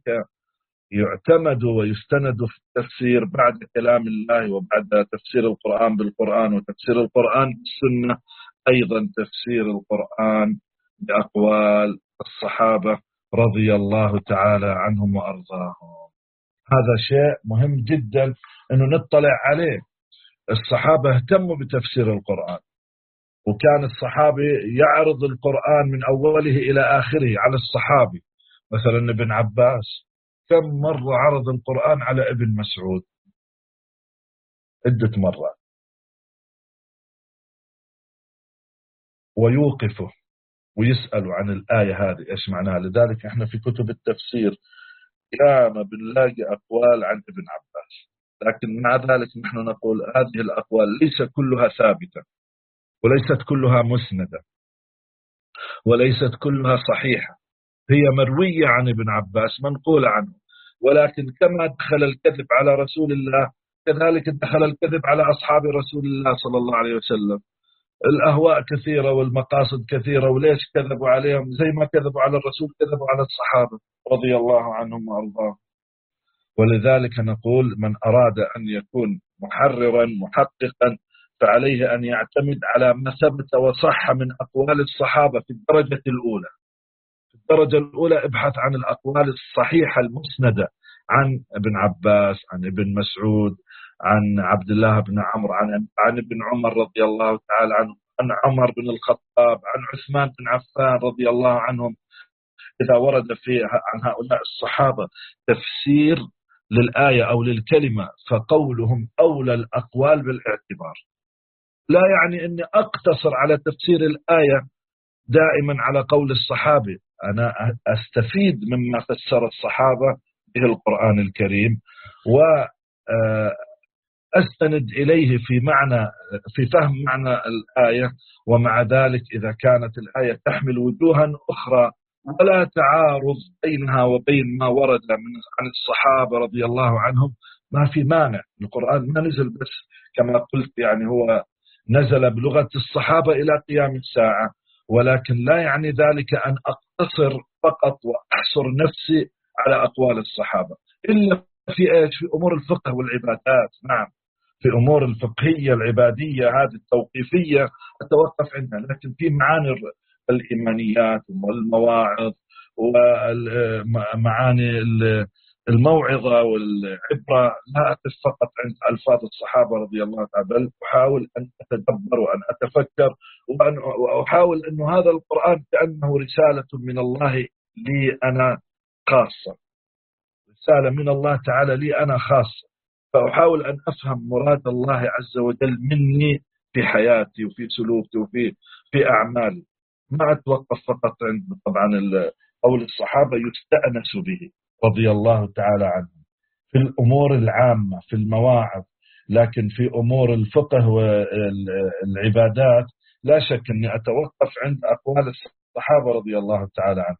يعتمد ويستند في التفسير بعد كلام الله وبعد تفسير القرآن بالقرآن وتفسير القرآن بالسنة أيضا تفسير القرآن بأقوال الصحابة رضي الله تعالى عنهم وأرضاهم. هذا شيء مهم جدا أنه نطلع عليه. الصحابة اهتموا بتفسير القرآن، وكان الصحابي يعرض القرآن من أوله إلى آخره على الصحابي. مثلا ابن عباس كم مرة عرض القرآن على ابن مسعود؟ عدة مرات، ويوقفه ويسأل عن الآية هذه إيش معناها. لذلك إحنا في كتب التفسير ياما بنلاقي أقوال عن ابن عباس، لكن مع ذلك نحن نقول هذه الأقوال ليس كلها ثابتة، وليست كلها مسندة، وليست كلها صحيحة. هي مروية عن ابن عباس، منقولة عنه، ولكن كما دخل الكذب على رسول الله كذلك دخل الكذب على أصحاب رسول الله صلى الله عليه وسلم. الأهواء كثيرة والمقاصد كثيرة، وليش كذبوا عليهم؟ زي ما كذبوا على الرسول كذبوا على الصحابة رضي الله عنهم وأرضاهم. ولذلك نقول من أراد أن يكون محررا محققا فعليه أن يعتمد على ما ثبت وصح من أقوال الصحابة في الدرجة الأولى. في الدرجة الأولى ابحث عن الأقوال الصحيحة المسندة عن ابن عباس، عن ابن مسعود، عن عبد الله بن عمرو، عن ابن عمر رضي الله تعالى عنه، عن عمر بن الخطاب، عن عثمان بن عفان رضي الله عنهم. إذا ورد في عن هؤلاء الصحابة تفسير للآية أو للكلمة فقولهم أولى الأقوال بالاعتبار. لا يعني أني أقتصر على تفسير الآية دائما على قول الصحابي، أنا أستفيد مما فسر الصحابة به القرآن الكريم وأستند إليه في فهم معنى الآية. ومع ذلك إذا كانت الآية تحمل وجوها أخرى ولا تعارض بينها وبين ما ورد عن الصحابة رضي الله عنهم ما في مانع. القرآن ما نزل بس كما قلت يعني هو نزل بلغة الصحابة إلى قيام الساعة، ولكن لا يعني ذلك أن أقتصر فقط وأحصر نفسي على أقوال الصحابة إلا في إيش؟ في أمور الفقه والعبادات. نعم، في أمور الفقهية العبادية هذه التوقيفية أتوقف عندها، لكن في معاني الإيمانيات والمواعظ ومعاني الموعظة والعبرة لا أقف فقط عند ألفاظ الصحابة رضي الله تعالى، بل أحاول أن أتدبر وأن أتفكر وأحاول أن هذا القرآن كأنه رسالة من الله لي أنا خاصة، رسالة من الله تعالى لي أنا خاصة، فأحاول أن أفهم مراد الله عز وجل مني في حياتي وفي سلوكي وفي أعمالي. ما أتوقف فقط عند طبعا قول الصحابة يستأنس به رضي الله تعالى عنهم في الأمور العامة في المواعظ، لكن في أمور الفقه والعبادات لا شك أني أتوقف عند أقوال الصحابة رضي الله تعالى عنهم.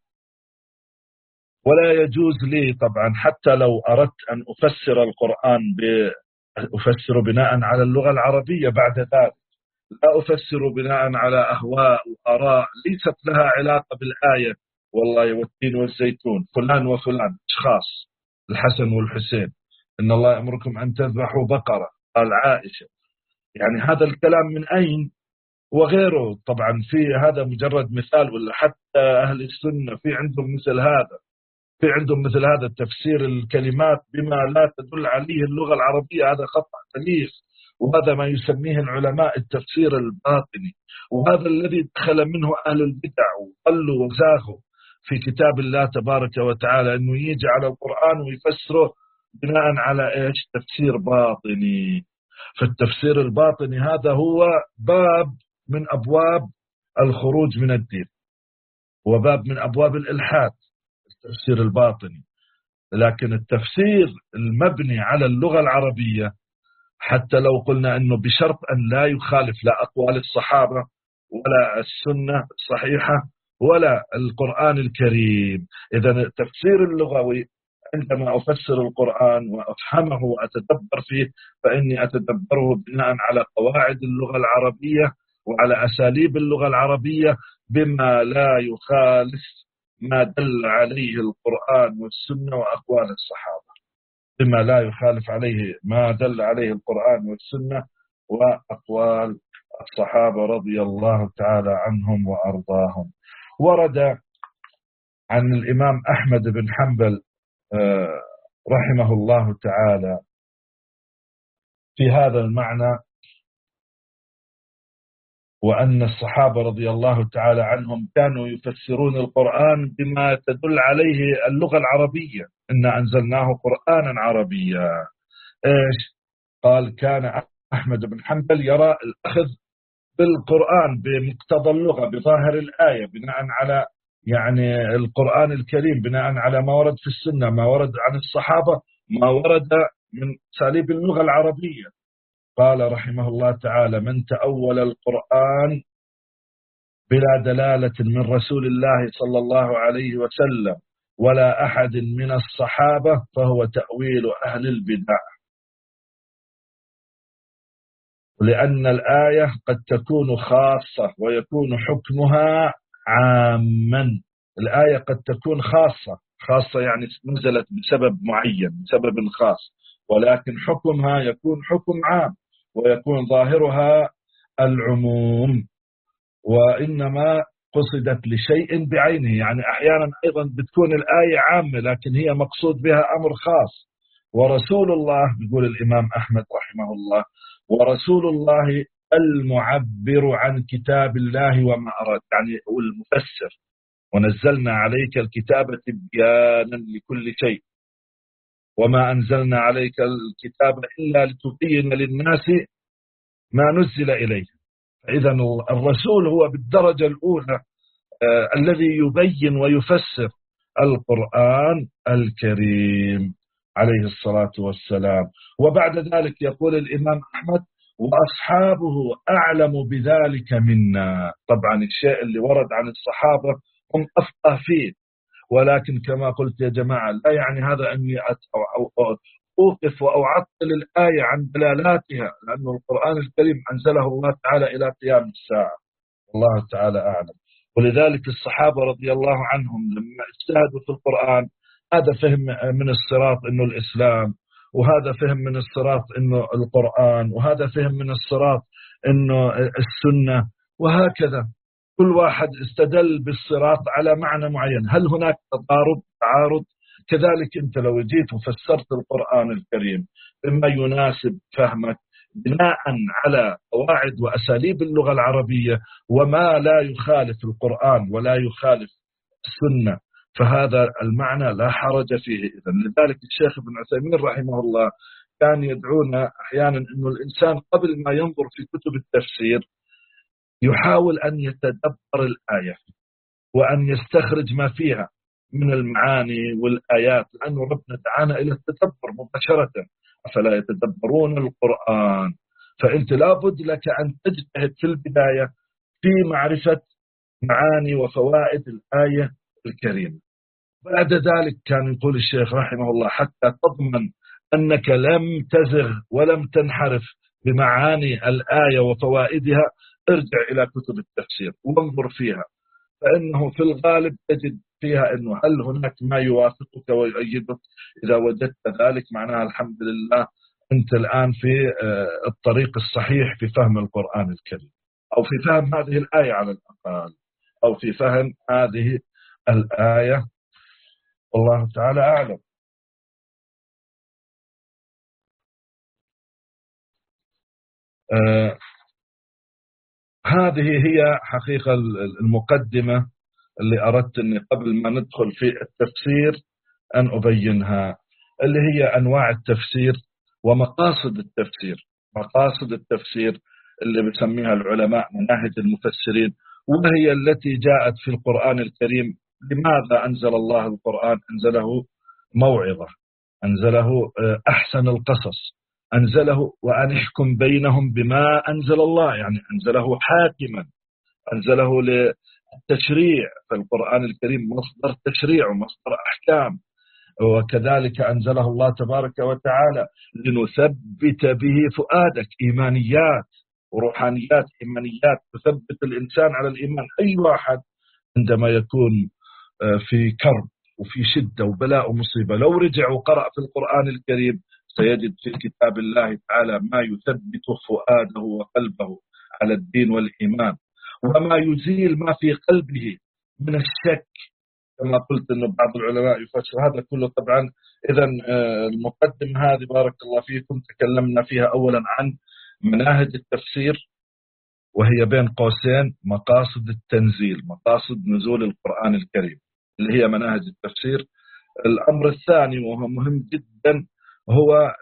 ولا يجوز لي طبعا حتى لو أردت أن أفسر القرآن أفسر بناء على اللغة العربية بعد ذلك، لا أفسر بناء على أهواء وآراء ليست لها علاقة بالآية. والله والتين والزيتون فلان وفلان أشخاص، الحسن والحسين، إن الله يأمركم أن تذبحوا بقرة، قال عائشة، يعني هذا الكلام من أين؟ وغيره طبعا في هذا مجرد مثال، ولا حتى أهل السنة في عندهم مثل هذا، في عندهم مثل هذا تفسير الكلمات بما لا تدل عليه اللغة العربية، هذا خطأ بليغ، وهذا ما يسميه العلماء التفسير الباطني، وهذا الذي دخل منه أهل البدع وضلوا وزاغوا في كتاب الله تبارك وتعالى، أنه يجي على القرآن ويفسره بناء على إيش؟ تفسير باطني. فالتفسير الباطني هذا هو باب من أبواب الخروج من الدين وباب من أبواب الإلحاد، التفسير الباطني. لكن التفسير المبني على اللغة العربية حتى لو قلنا أنه بشرط أن لا يخالف لا أقوال الصحابة ولا السنة الصحيحة ولا القرآن الكريم. إذا التفسير اللغوي عندما أفسر القرآن وأفهمه وأتدبر فيه فإني أتدبره بناء على قواعد اللغة العربية وعلى أساليب اللغة العربية بما لا يخالف ما دل عليه القرآن والسنة وأقوال الصحابة، بما لا يخالف عليه ما دل عليه القرآن والسنة وأقوال الصحابة رضي الله تعالى عنهم وأرضاهم. ورد عن الإمام أحمد بن حنبل رحمه الله تعالى في هذا المعنى، وأن الصحابة رضي الله تعالى عنهم كانوا يفسرون القرآن بما تدل عليه اللغة العربية، إنا أنزلناه قرآنا عربيا. إيش قال؟ كان أحمد بن حنبل يرى الأخذ بالقرآن بمقتضى اللغة بظاهر الآية بناء على يعني القرآن الكريم، بناء على ما ورد في السنة، ما ورد عن الصحابة، ما ورد من أساليب اللغة العربية. قال رحمه الله تعالى: من تأول القرآن بلا دلالة من رسول الله صلى الله عليه وسلم ولا أحد من الصحابة فهو تأويل أهل البدع. لأن الآية قد تكون خاصة ويكون حكمها عاما. الآية قد تكون خاصة يعني نزلت بسبب معين، بسبب خاص، ولكن حكمها يكون حكم عام، ويكون ظاهرها العموم، وإنما قصدت لشيء بعينه. يعني أحيانا أيضا بتكون الآية عامة لكن هي مقصود بها أمر خاص. ورسول الله، بيقول الإمام أحمد رحمه الله، ورسول الله المعبر عن كتاب الله وما أراد، يعني المفسر. ونزلنا عليك الكتاب تبيانا لكل شيء وما أنزلنا عليك الكتاب إلا لتبين للناس ما نزل إليه. إذا الرسول هو بالدرجة الأولى الذي يبين ويفسر القرآن الكريم عليه الصلاة والسلام. وبعد ذلك يقول الإمام أحمد: وأصحابه أعلم بذلك منا. طبعا الشيء اللي ورد عن الصحابة هم أفقه فيه، ولكن كما قلت يا جماعة لا يعني هذا أني أوقف أو أعطل الآية عن دلالاتها، لأن القرآن الكريم أنزله الله تعالى إلى قيام الساعة، الله تعالى أعلم. ولذلك الصحابة رضي الله عنهم لما اجتهدوا في القرآن، هذا فهم من الصراط أنه الإسلام، وهذا فهم من الصراط أنه القرآن، وهذا فهم من الصراط أنه السنة، وهكذا كل واحد استدل بالصراط على معنى معين. هل هناك تعارض؟ كذلك أنت لو جيت وفسرت القرآن الكريم بما يناسب فهمك بناء على قواعد وأساليب اللغة العربية وما لا يخالف القرآن ولا يخالف السنة، فهذا المعنى لا حرج فيه. إذن لذلك الشيخ ابن عثيمين رحمه الله كان يدعونا أحيانا أنه الإنسان قبل ما ينظر في كتب التفسير يحاول أن يتدبر الآية وأن يستخرج ما فيها من المعاني والآيات، لأنه ربنا دعانا إلى التدبر مباشرة: أفلا يتدبرون القرآن. فأنت لابد لك أن تجتهد في البداية في معرفة معاني وفوائد الآية الكريمة. بعد ذلك كان يقول الشيخ رحمه الله: حتى تضمن أنك لم تزغ ولم تنحرف بمعاني الآية وفوائدها، ارجع إلى كتب التفسير وانظر فيها، فإنه في الغالب تجد فيها أنه هل هناك ما يوافقك ويؤيدك. إذا وجدت ذلك معناها الحمد لله أنت الآن في الطريق الصحيح في فهم القرآن الكريم، أو في فهم هذه الآية على الأقل، أو في فهم هذه الآية، والله تعالى أعلم. هذه هي حقيقة المقدمة اللي أردت أني قبل ما ندخل في التفسير أن أبينها، اللي هي أنواع التفسير ومقاصد التفسير. مقاصد التفسير اللي بسميها العلماء مناهج المفسرين، وهي التي جاءت في القرآن الكريم. لماذا أنزل الله القرآن؟ أنزله موعظة، أنزله أحسن القصص، أنزله وأن يحكم بينهم بما أنزل الله، يعني أنزله حاكما، أنزله للتشريع. فالقرآن الكريم مصدر تشريع ومصدر أحكام. وكذلك أنزله الله تبارك وتعالى لنثبت به فؤادك، إيمانيات وروحانيات، إيمانيات تثبت الإنسان على الإيمان. أي واحد عندما يكون في كرب وفي شدة وبلاء ومصيبة، لو رجع وقرأ في القرآن الكريم سيجد في كتاب الله تعالى ما يثبت فؤاده وقلبه على الدين والإيمان، وما يزيل ما في قلبه من الشك. كما قلت أنه بعض العلماء يفسر هذا كله. طبعا إذا المقدمة هذه بارك الله فيكم تكلمنا فيها أولا عن مناهج التفسير، وهي بين قوسين مقاصد التنزيل، مقاصد نزول القرآن الكريم اللي هي مناهج التفسير. الأمر الثاني وهو مهم جدا هو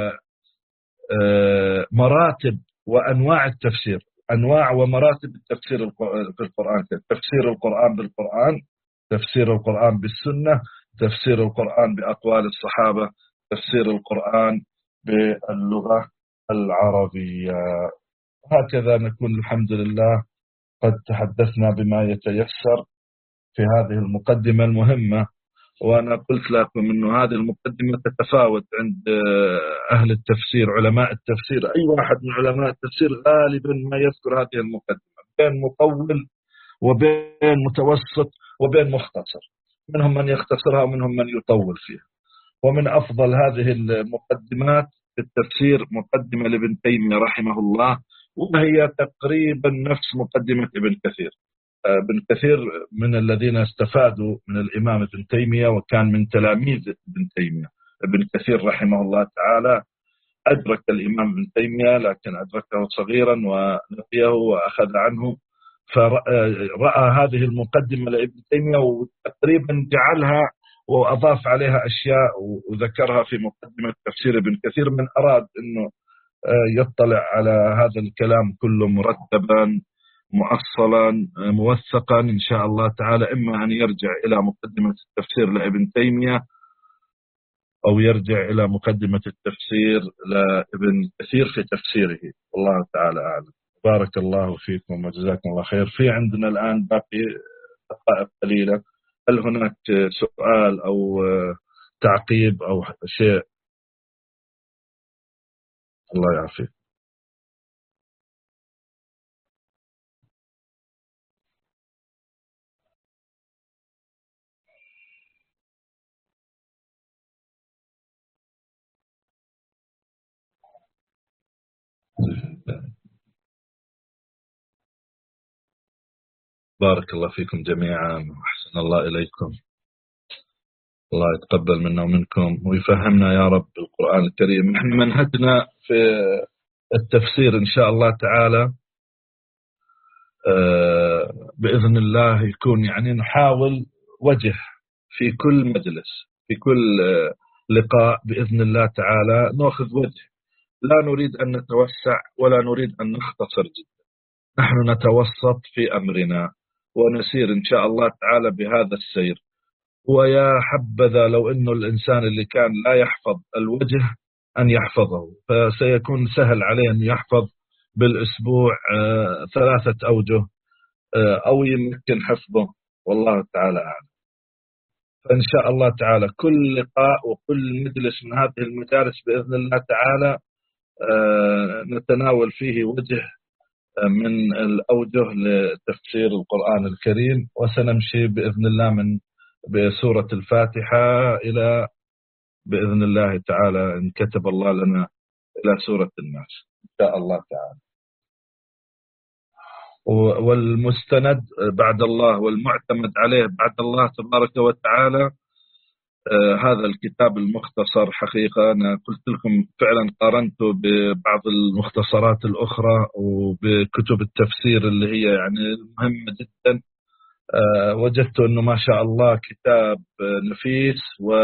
مراتب وأنواع التفسير، أنواع ومراتب التفسير في القرآن: تفسير القرآن بالقرآن، تفسير القرآن بالسنة، تفسير القرآن بأقوال الصحابة، تفسير القرآن باللغة العربية. هكذا نكون الحمد لله قد تحدثنا بما يتيسر في هذه المقدمة المهمة. وأنا قلت لكم أنه هذه المقدمة تتفاوت عند أهل التفسير، علماء التفسير. أي واحد من علماء التفسير غالبا ما يذكر هذه المقدمة، بين مطول وبين متوسط وبين مختصر. منهم من يختصرها ومنهم من يطول فيها. ومن أفضل هذه المقدمات في التفسير مقدمة لابن تيمية رحمه الله، وهي تقريبا نفس مقدمة ابن كثير. ابن كثير من الذين استفادوا من الإمام ابن تيمية، وكان من تلاميذ ابن تيمية. ابن كثير رحمه الله تعالى أدرك الإمام ابن تيمية، لكن أدركه صغيرا ولقيه وأخذ عنه، فرأى هذه المقدمة لابن تيمية وتقريبا جعلها وأضاف عليها أشياء وذكرها في مقدمة تفسير ابن كثير، من أراد أنه يطلع على هذا الكلام كله مرتبا مؤصلا موثقا إن شاء الله تعالى، إما أن يرجع إلى مقدمة التفسير لابن تيمية أو يرجع إلى مقدمة التفسير لابن كثير في تفسيره، والله تعالى أعلم. بارك الله فيكم وجزاكم الله خير. في عندنا الآن باقي دقائق قليلة، هل هناك سؤال أو تعقيب أو شيء؟ الله يعافيك. بارك الله فيكم جميعا وأحسن الله إليكم. الله يتقبل منا ومنكم ويفهمنا يا رب القرآن الكريم. نحن منهجنا في التفسير إن شاء الله تعالى بإذن الله يكون يعني نحاول وجه في كل مجلس، في كل لقاء بإذن الله تعالى نأخذ وجه. لا نريد أن نتوسع ولا نريد أن نختصر جدا، نحن نتوسط في أمرنا ونسير إن شاء الله تعالى بهذا السير. ويا حبذا لو أنه الإنسان اللي كان لا يحفظ الوجه أن يحفظه، فسيكون سهل عليه أن يحفظ بالأسبوع 3 أوجه، أو يمكن حفظه، والله تعالى أعلم. فإن شاء الله تعالى كل لقاء وكل مجلس من هذه المجالس بإذن الله تعالى نتناول فيه وجه من الأوجه لتفسير القرآن الكريم، وسنمشي بإذن الله من بسورة الفاتحة إلى بإذن الله تعالى إن كتب الله لنا إلى سورة الناس إن شاء الله تعالى. والمستند بعد الله والمعتمد عليه بعد الله تبارك وتعالى هذا الكتاب المختصر. حقيقة أنا قلت لكم فعلا قارنته ببعض المختصرات الأخرى وبكتب التفسير اللي هي يعني مهمة جدا. وجدت أنه ما شاء الله كتاب نفيس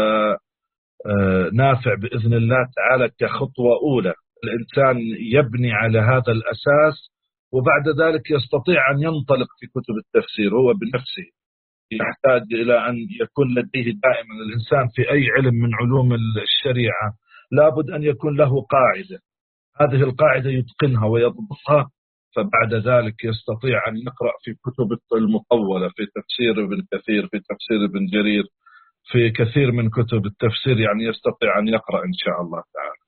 ونافع بإذن الله تعالى كخطوة أولى. الإنسان يبني على هذا الأساس وبعد ذلك يستطيع أن ينطلق في كتب التفسير هو بنفسه. يحتاج إلى أن يكون لديه دائما الإنسان في أي علم من علوم الشريعة لابد أن يكون له قاعدة، هذه القاعدة يتقنها ويضبطها، فبعد ذلك يستطيع أن يقرأ في كتب المطولة، في تفسير ابن كثير، في تفسير ابن جرير، في كثير من كتب التفسير، يعني يستطيع أن يقرأ إن شاء الله تعالى.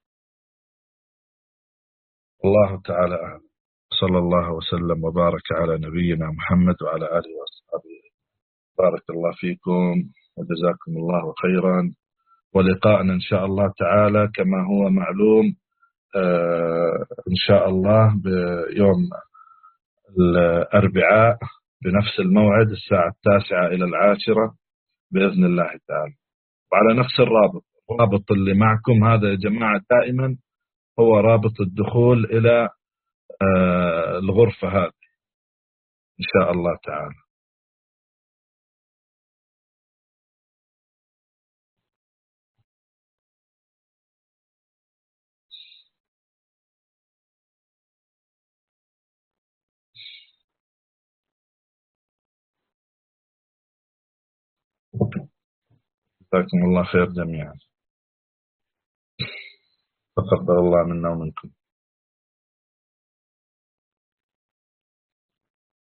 الله تعالى أعلم. صلى الله وسلم وبارك على نبينا محمد وعلى آله وصحبه. بارك الله فيكم وجزاكم الله خيرا. ولقاءنا إن شاء الله تعالى كما هو معلوم إن شاء الله بيوم الأربعاء بنفس الموعد الساعة 9 إلى 10 بإذن الله تعالى، وعلى نفس الرابط. الرابط اللي معكم هذا يا جماعة دائما هو رابط الدخول إلى الغرفة هذه إن شاء الله تعالى. جزاكم الله خير جميعا. تقبل الله منا ومنكم.